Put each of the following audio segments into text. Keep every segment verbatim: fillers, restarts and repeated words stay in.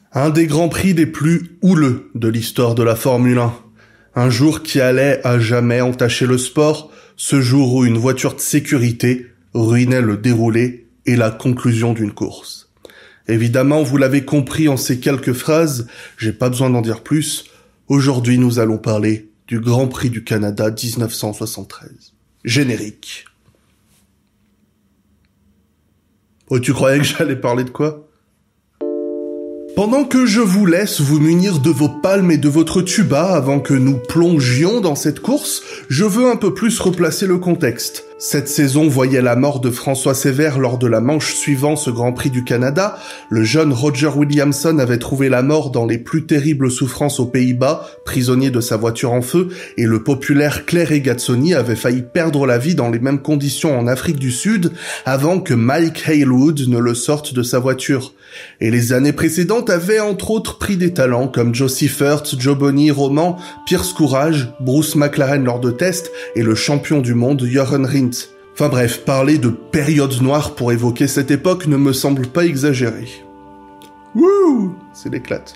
Un des grands prix les plus houleux de l'histoire de la Formule un. Un jour qui allait à jamais entacher le sport, ce jour où une voiture de sécurité ruinait le déroulé et la conclusion d'une course. Évidemment, vous l'avez compris en ces quelques phrases, j'ai pas besoin d'en dire plus. Aujourd'hui, nous allons parler du Grand Prix du Canada dix-neuf cent soixante-treize. Générique. Oh, tu croyais que j'allais parler de quoi ? Pendant que je vous laisse vous munir de vos palmes et de votre tuba avant que nous plongions dans cette course, je veux un peu plus replacer le contexte. Cette saison voyait la mort de François Sévère lors de la manche suivant ce Grand Prix du Canada. Le jeune Roger Williamson avait trouvé la mort dans les plus terribles souffrances aux Pays-Bas, prisonnier de sa voiture en feu, et le populaire Clay Regazzoni avait failli perdre la vie dans les mêmes conditions en Afrique du Sud avant que Mike Haywood ne le sorte de sa voiture. Et les années précédentes avaient entre autres pris des talents comme Joe Seifert, Joe Bonny, Roman, Pierce Courage, Bruce McLaren lors de tests et le champion du monde Jochen Rindt. Enfin bref, parler de période noire pour évoquer cette époque ne me semble pas exagéré. Wouh, c'est l'éclate.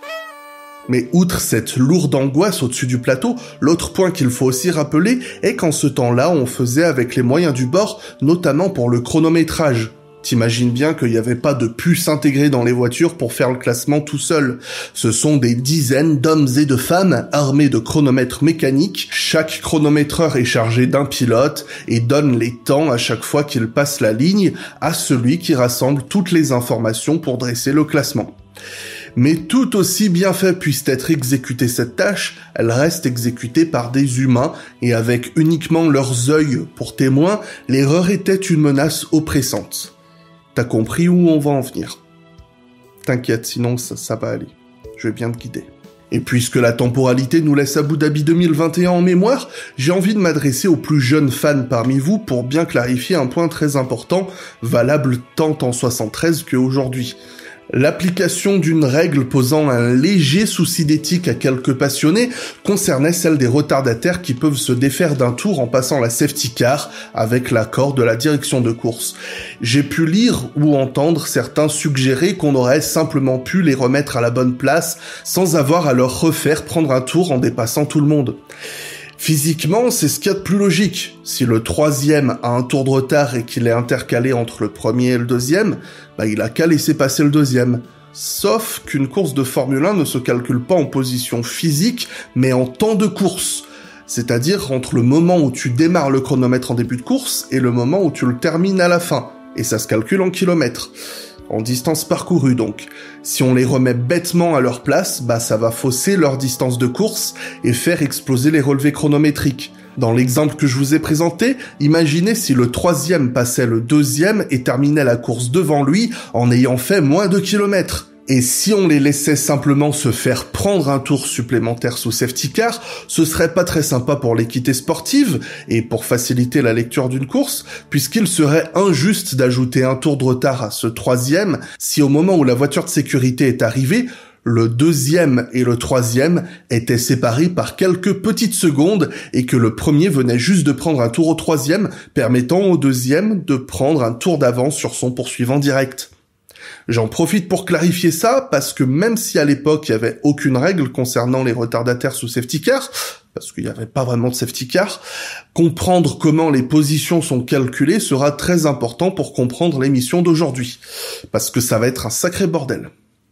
Mais outre cette lourde angoisse au-dessus du plateau, l'autre point qu'il faut aussi rappeler est qu'en ce temps-là, on faisait avec les moyens du bord, notamment pour le chronométrage. T'imagines bien qu'il n'y avait pas de puce intégrée dans les voitures pour faire le classement tout seul. Ce sont des dizaines d'hommes et de femmes armés de chronomètres mécaniques. Chaque chronométreur est chargé d'un pilote et donne les temps à chaque fois qu'il passe la ligne à celui qui rassemble toutes les informations pour dresser le classement. Mais tout aussi bien fait puisse être exécutée cette tâche, elle reste exécutée par des humains et avec uniquement leurs yeux pour témoins, l'erreur était une menace oppressante. T'as compris où on va en venir. T'inquiète, sinon ça, ça va aller. Je vais bien te guider. Et puisque la temporalité nous laisse Abu Dhabi deux mille vingt et un en mémoire, j'ai envie de m'adresser aux plus jeunes fans parmi vous pour bien clarifier un point très important, valable tant en soixante-treize qu'aujourd'hui. L'application d'une règle posant un léger souci d'éthique à quelques passionnés concernait celle des retardataires qui peuvent se défaire d'un tour en passant la safety car avec l'accord de la direction de course. J'ai pu lire ou entendre certains suggérer qu'on aurait simplement pu les remettre à la bonne place sans avoir à leur refaire prendre un tour en dépassant tout le monde. Physiquement, c'est ce qu'il y a de plus logique. Si le troisième a un tour de retard et qu'il est intercalé entre le premier et le deuxième, bah il a qu'à laisser passer le deuxième. Sauf qu'une course de Formule un ne se calcule pas en position physique, mais en temps de course. C'est-à-dire entre le moment où tu démarres le chronomètre en début de course et le moment où tu le termines à la fin. Et ça se calcule en kilomètres. En distance parcourue donc. Si on les remet bêtement à leur place, bah ça va fausser leur distance de course et faire exploser les relevés chronométriques. Dans l'exemple que je vous ai présenté, imaginez si le troisième passait le deuxième et terminait la course devant lui en ayant fait moins de kilomètres. Et si on les laissait simplement se faire prendre un tour supplémentaire sous safety car, ce serait pas très sympa pour l'équité sportive et pour faciliter la lecture d'une course, puisqu'il serait injuste d'ajouter un tour de retard à ce troisième si au moment où la voiture de sécurité est arrivée, le deuxième et le troisième étaient séparés par quelques petites secondes et que le premier venait juste de prendre un tour au troisième, permettant au deuxième de prendre un tour d'avance sur son poursuivant direct. J'en profite pour clarifier ça, parce que même si à l'époque il y avait aucune règle concernant les retardataires sous safety car, parce qu'il n'y avait pas vraiment de safety car, comprendre comment les positions sont calculées sera très important pour comprendre l'émission d'aujourd'hui, parce que ça va être un sacré bordel.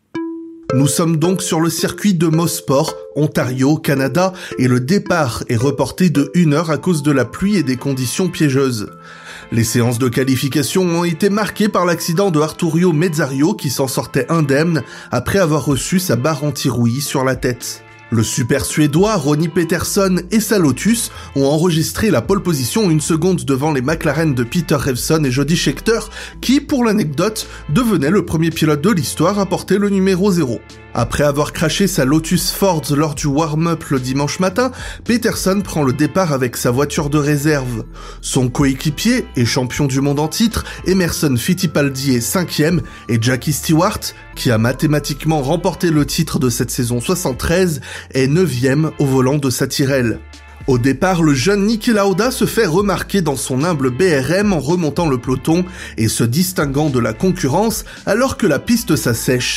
Nous sommes donc sur le circuit de Mosport, Ontario, Canada, et le départ est reporté de une heure à cause de la pluie et des conditions piégeuses. Les séances de qualification ont été marquées par l'accident de Arturio Mezzario qui s'en sortait indemne après avoir reçu sa barre anti-rouille sur la tête. Le super suédois Ronnie Peterson et sa Lotus ont enregistré la pole position une seconde devant les McLaren de Peter Revson et Jody Scheckter qui, pour l'anecdote, devenait le premier pilote de l'histoire à porter le numéro zéro. Après avoir crashé sa Lotus Ford lors du warm-up le dimanche matin, Peterson prend le départ avec sa voiture de réserve. Son coéquipier et champion du monde en titre, Emerson Fittipaldi est cinquième et Jackie Stewart, qui a mathématiquement remporté le titre de cette saison soixante-treize, est neuvième au volant de sa Tyrrell. Au départ, le jeune Niki Lauda se fait remarquer dans son humble B R M en remontant le peloton et se distinguant de la concurrence alors que la piste s'assèche.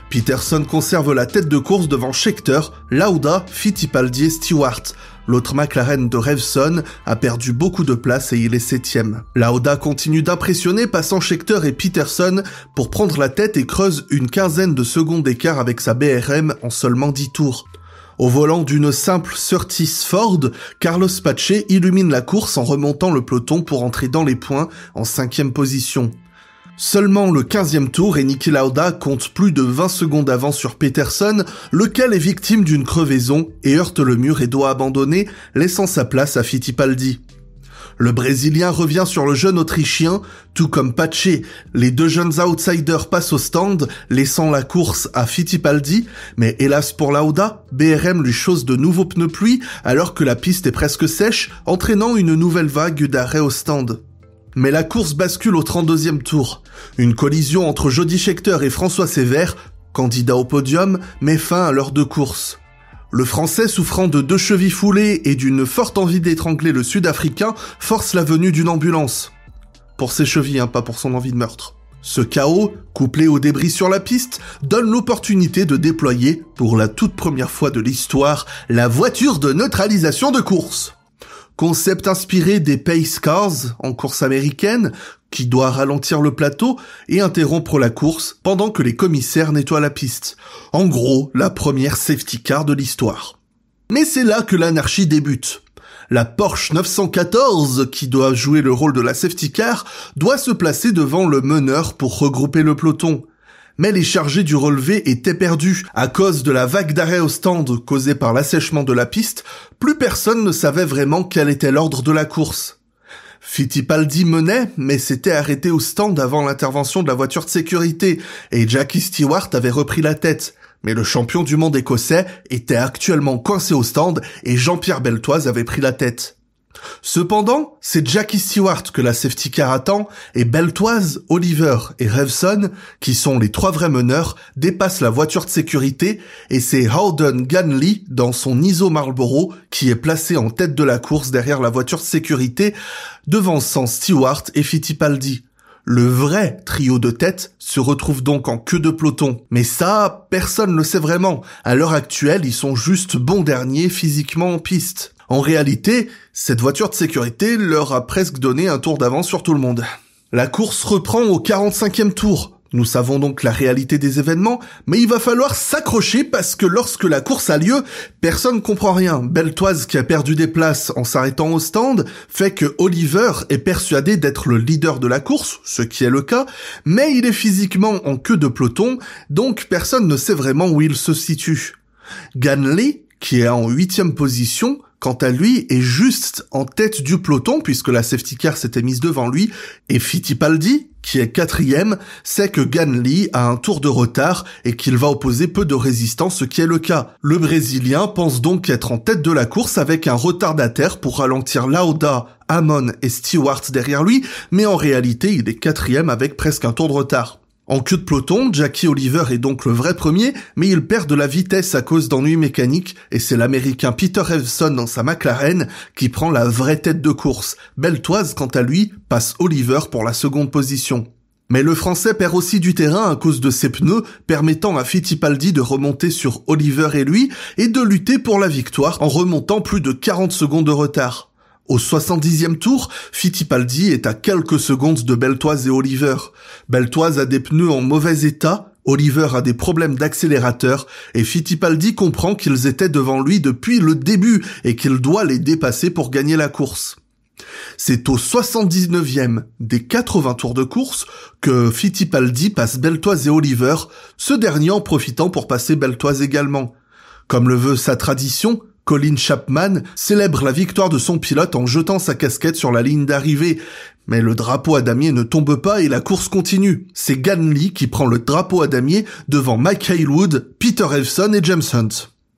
Peterson conserve la tête de course devant Scheckter, Lauda, Fittipaldi et Stewart. L'autre McLaren de Revson a perdu beaucoup de place et il est septième. Lauda continue d'impressionner, passant Scheckter et Peterson pour prendre la tête et creuse une quinzaine de secondes d'écart avec sa B R M en seulement dix tours. Au volant d'une simple Surtees Ford, Carlos Pace illumine la course en remontant le peloton pour entrer dans les points en cinquième position. Seulement le quinzième tour et Niki Lauda compte plus de vingt secondes d'avance sur Peterson, lequel est victime d'une crevaison et heurte le mur et doit abandonner, laissant sa place à Fittipaldi. Le Brésilien revient sur le jeune Autrichien, tout comme Pace. Les deux jeunes outsiders passent au stand, laissant la course à Fittipaldi, mais hélas pour Lauda, B R M lui chausse de nouveaux pneus pluie alors que la piste est presque sèche, entraînant une nouvelle vague d'arrêt au stand. Mais la course bascule au trente-deuxième tour. Une collision entre Jody Scheckter et François Sévère, candidat au podium, met fin à l'heure de course. Le Français, souffrant de deux chevilles foulées et d'une forte envie d'étrangler le Sud-Africain, force la venue d'une ambulance. Pour ses chevilles, hein, pas pour son envie de meurtre. Ce chaos, couplé aux débris sur la piste, donne l'opportunité de déployer, pour la toute première fois de l'histoire, la voiture de neutralisation de course. Concept inspiré des Pace Cars en course américaine, qui doit ralentir le plateau et interrompre la course pendant que les commissaires nettoient la piste. En gros, la première safety car de l'histoire. Mais c'est là que l'anarchie débute. La Porsche neuf cent quatorze, qui doit jouer le rôle de la safety car, doit se placer devant le meneur pour regrouper le peloton. Mais les chargés du relevé étaient perdus. À cause de la vague d'arrêt au stand causée par l'assèchement de la piste, plus personne ne savait vraiment quel était l'ordre de la course. Fittipaldi menait, mais s'était arrêté au stand avant l'intervention de la voiture de sécurité, et Jackie Stewart avait repris la tête. Mais le champion du monde écossais était actuellement coincé au stand, et Jean-Pierre Beltoise avait pris la tête. Cependant, c'est Jackie Stewart que la safety car attend, et Beltoise, Oliver et Revson, qui sont les trois vrais meneurs, dépassent la voiture de sécurité, et c'est Howden Ganley, dans son I S O Marlboro, qui est placé en tête de la course derrière la voiture de sécurité, devançant Stewart et Fittipaldi. Le vrai trio de tête se retrouve donc en queue de peloton. Mais ça, personne ne le sait vraiment. À l'heure actuelle, ils sont juste bons derniers physiquement en piste. En réalité, cette voiture de sécurité leur a presque donné un tour d'avance sur tout le monde. La course reprend au quarante-cinquième tour. Nous savons donc la réalité des événements, mais il va falloir s'accrocher parce que lorsque la course a lieu, personne comprend rien. Beltoise, qui a perdu des places en s'arrêtant au stand, fait que Oliver est persuadé d'être le leader de la course, ce qui est le cas, mais il est physiquement en queue de peloton, donc personne ne sait vraiment où il se situe. Ganley, qui est en huitième position, quant à lui, est juste en tête du peloton puisque la safety car s'était mise devant lui, et Fittipaldi, qui est quatrième, sait que Ganley a un tour de retard et qu'il va opposer peu de résistance, ce qui est le cas. Le Brésilien pense donc être en tête de la course avec un retardataire pour ralentir Lauda, Hamon et Stewart derrière lui, mais en réalité il est quatrième avec presque un tour de retard. En queue de peloton, Jackie Oliver est donc le vrai premier, mais il perd de la vitesse à cause d'ennuis mécaniques, et c'est l'américain Peter Revson dans sa McLaren qui prend la vraie tête de course. Beltoise, quant à lui, passe Oliver pour la seconde position. Mais le Français perd aussi du terrain à cause de ses pneus, permettant à Fittipaldi de remonter sur Oliver et lui, et de lutter pour la victoire en remontant plus de quarante secondes de retard. Au soixante-dixième tour, Fittipaldi est à quelques secondes de Beltoise et Oliver. Beltoise a des pneus en mauvais état, Oliver a des problèmes d'accélérateur, et Fittipaldi comprend qu'ils étaient devant lui depuis le début et qu'il doit les dépasser pour gagner la course. C'est au soixante-dix-neuvième des quatre-vingts tours de course que Fittipaldi passe Beltoise et Oliver, ce dernier en profitant pour passer Beltoise également. Comme le veut sa tradition, Colin Chapman célèbre la victoire de son pilote en jetant sa casquette sur la ligne d'arrivée. Mais le drapeau à damier ne tombe pas et la course continue. C'est Ganley qui prend le drapeau à damier devant Mike Hailwood, Peter Revson et James Hunt.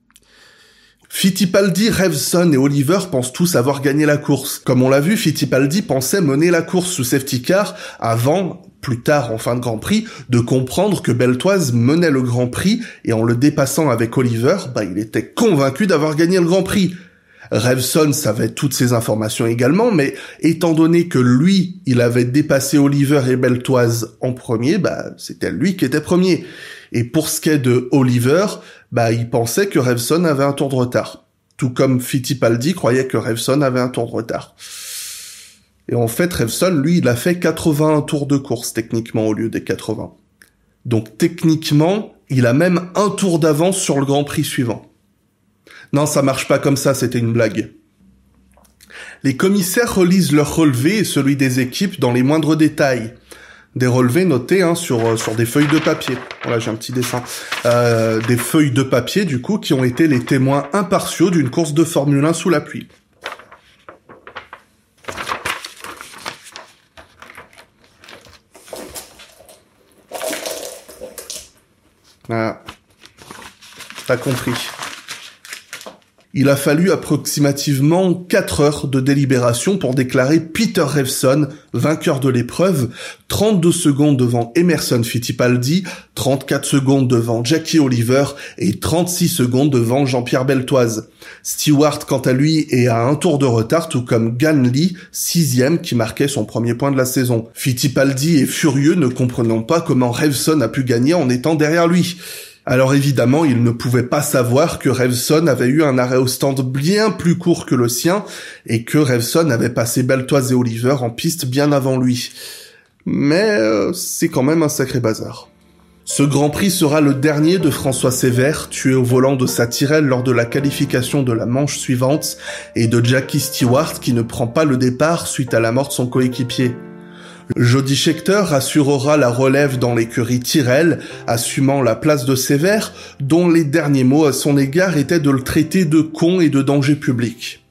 Fittipaldi, Revson et Oliver pensent tous avoir gagné la course. Comme on l'a vu, Fittipaldi pensait mener la course sous safety car avant, plus tard en fin de Grand Prix, de comprendre que Beltoise menait le Grand Prix et en le dépassant avec Oliver, bah, il était convaincu d'avoir gagné le Grand Prix. Revson savait toutes ces informations également, mais étant donné que lui, il avait dépassé Oliver et Beltoise en premier, bah, c'était lui qui était premier. Et pour ce qui est de Oliver, bah, il pensait que Revson avait un tour de retard. Tout comme Fittipaldi croyait que Revson avait un tour de retard. Et en fait, Revson, lui, il a fait quatre-vingt-un tours de course, techniquement, au lieu des quatre-vingts. Donc, techniquement, il a même un tour d'avance sur le Grand Prix suivant. Non, ça marche pas comme ça, c'était une blague. Les commissaires relisent leurs relevés et celui des équipes dans les moindres détails. Des relevés notés hein, sur sur des feuilles de papier. Voilà, j'ai un petit dessin. Euh, des feuilles de papier, du coup, qui ont été les témoins impartiaux d'une course de Formule un sous la pluie. Voilà. T'as compris. Il a fallu approximativement quatre heures de délibération pour déclarer Peter Revson vainqueur de l'épreuve, trente-deux secondes devant Emerson Fittipaldi, trente-quatre secondes devant Jackie Oliver et trente-six secondes devant Jean-Pierre Beltoise. Stewart, quant à lui, est à un tour de retard, tout comme Ganley, sixième, qui marquait son premier point de la saison. Fittipaldi est furieux, ne comprenant pas comment Revson a pu gagner en étant derrière lui. Alors évidemment, il ne pouvait pas savoir que Revson avait eu un arrêt au stand bien plus court que le sien et que Revson avait passé Beltoise et Oliver en piste bien avant lui. Mais euh, c'est quand même un sacré bazar. Ce Grand Prix sera le dernier de François Sévère, tué au volant de sa Tyrrell lors de la qualification de la manche suivante, et de Jackie Stewart qui ne prend pas le départ suite à la mort de son coéquipier. Jody Scheckter assurera la relève dans l'écurie Tyrrell, assumant la place de Sévère, dont les derniers mots à son égard étaient de le traiter de con et de danger public.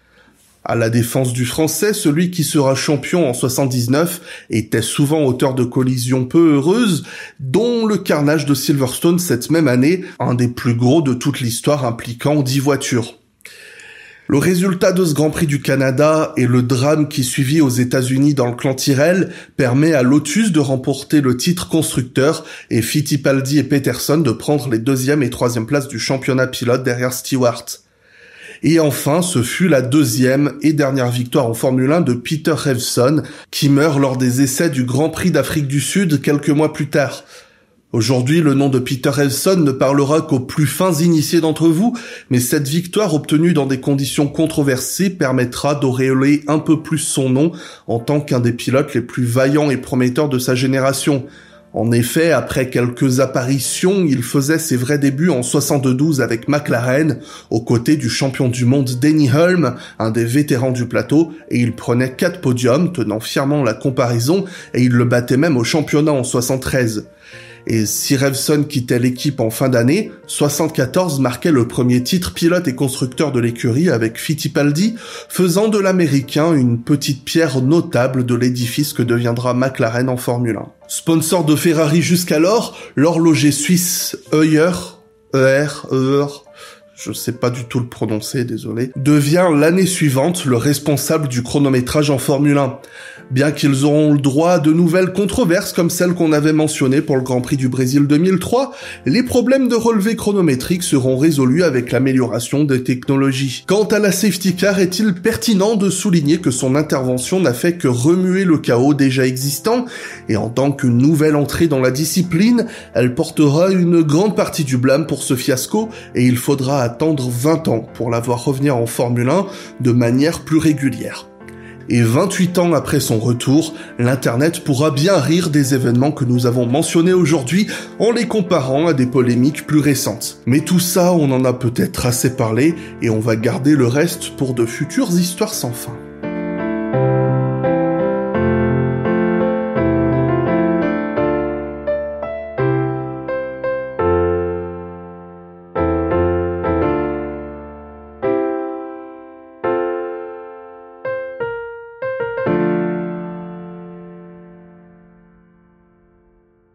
À la défense du Français, celui qui sera champion en soixante-dix-neuf était souvent auteur de collisions peu heureuses, dont le carnage de Silverstone cette même année, un des plus gros de toute l'histoire impliquant dix voitures. Le résultat de ce Grand Prix du Canada et le drame qui suivit aux États-Unis dans le clan Tyrrell permet à Lotus de remporter le titre constructeur et Fittipaldi et Peterson de prendre les deuxième et troisième places du championnat pilote derrière Stewart. Et enfin, ce fut la deuxième et dernière victoire en Formule un de Peter Revson, qui meurt lors des essais du Grand Prix d'Afrique du Sud quelques mois plus tard. Aujourd'hui, le nom de Peter Revson ne parlera qu'aux plus fins initiés d'entre vous, mais cette victoire obtenue dans des conditions controversées permettra d'auréoler un peu plus son nom en tant qu'un des pilotes les plus vaillants et prometteurs de sa génération. En effet, après quelques apparitions, il faisait ses vrais débuts en soixante-douze avec McLaren, aux côtés du champion du monde Denny Hulme, un des vétérans du plateau, et il prenait quatre podiums, tenant fièrement la comparaison, et il le battait même au championnat en soixante-treize. Et si Revson quittait l'équipe en fin d'année, soixante-quatorze marquait le premier titre pilote et constructeur de l'écurie avec Fittipaldi, faisant de l'américain une petite pierre notable de l'édifice que deviendra McLaren en Formule un. Sponsor de Ferrari jusqu'alors, l'horloger suisse Heuer, E R, Heuer, je sais pas du tout le prononcer, désolé, devient l'année suivante le responsable du chronométrage en Formule un. Bien qu'ils auront le droit à de nouvelles controverses comme celles qu'on avait mentionnées pour le Grand Prix du Brésil deux mille trois, les problèmes de relevé chronométrique seront résolus avec l'amélioration des technologies. Quant à la safety car, est-il pertinent de souligner que son intervention n'a fait que remuer le chaos déjà existant, et en tant que nouvelle entrée dans la discipline, elle portera une grande partie du blâme pour ce fiasco, et il faudra attendre vingt ans pour la voir revenir en Formule un de manière plus régulière. Et vingt-huit ans après son retour, l'Internet pourra bien rire des événements que nous avons mentionnés aujourd'hui en les comparant à des polémiques plus récentes. Mais tout ça, on en a peut-être assez parlé et on va garder le reste pour de futures histoires sans fin.